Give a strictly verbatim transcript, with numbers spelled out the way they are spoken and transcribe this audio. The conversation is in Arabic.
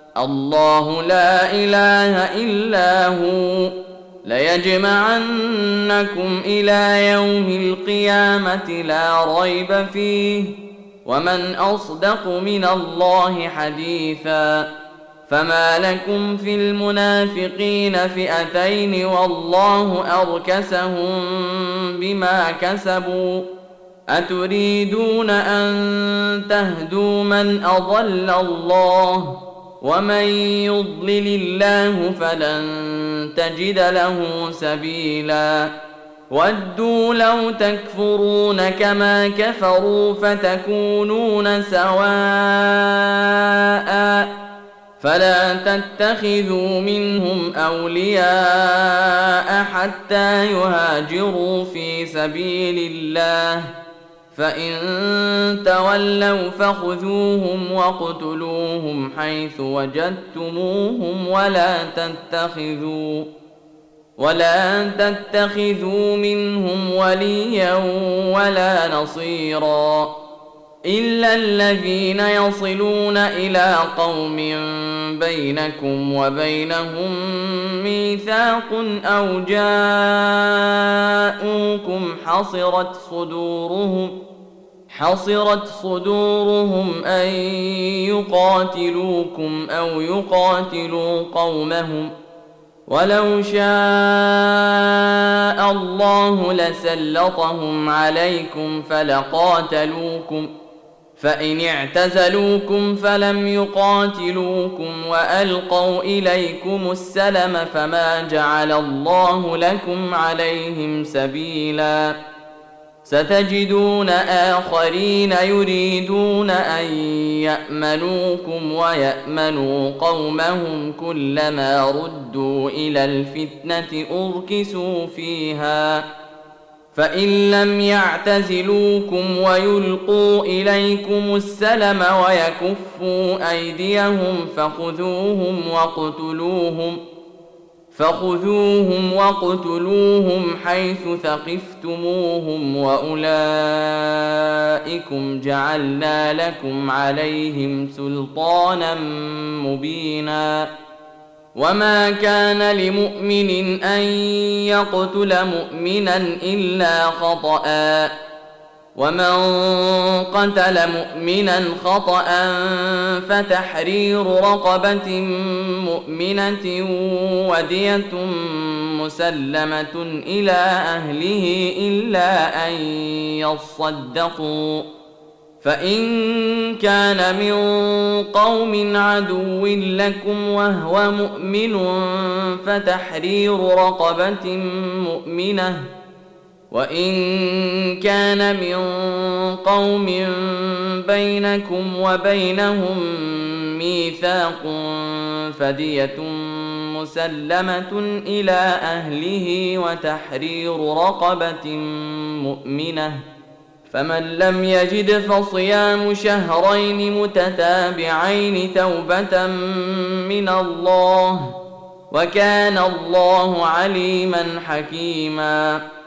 الله لا إله إلا هو ليجمعنكم إلى يوم القيامة لا ريب فيه ومن أصدق من الله حديثا. فما لكم في المنافقين فئتين والله أركسهم بما كسبوا أتريدون أن تهدوا من أضل الله ومن يضلل الله فلن تجد له سبيلا. ودوا لو تكفرون كما كفروا فتكونون سواء فلا تتخذوا منهم أولياء حتى يهاجروا في سبيل الله فإن تولوا فخذوهم واقتلوهم حيث وجدتموهم ولا تتخذوا ولا تتخذوا منهم وليا ولا نصيرا إلا الذين يصلون إلى قوم بينكم وبينهم ميثاق أو جاءوكم حصرت صدورهم حصرت صدورهم أن يقاتلوكم أو يقاتلوا قومهم ولو شاء الله لسلطهم عليكم فلقاتلوكم فإن اعتزلوكم فلم يقاتلوكم وألقوا إليكم السلم فما جعل الله لكم عليهم سبيلا. ستجدون آخرين يريدون أن يأمنوكم ويأمنوا قومهم كلما ردوا إلى الفتنة أركسوا فيها فإن لم يعتزلوكم ويلقوا إليكم السلم ويكفوا أيديهم فخذوهم واقتلوهم فخذوهم واقتلوهم حيث ثقفتموهم وأولئكم جعلنا لكم عليهم سلطانا مبينا. وما كان لمؤمن أن يقتل مؤمنا إلا خطأ ومن قتل مؤمنا خطأ فتحرير رقبة مؤمنة ودية مسلمة إلى أهله إلا أن يصدقوا فإن كان من قوم عدو لكم وهو مؤمن فتحرير رقبة مؤمنة وإن كان من قوم بينكم وبينهم ميثاق فدية مسلمة إلى أهله وتحرير رقبة مؤمنة فمن لم يجد فصيام شهرين متتابعين توبة من الله وكان الله عليما حكيما.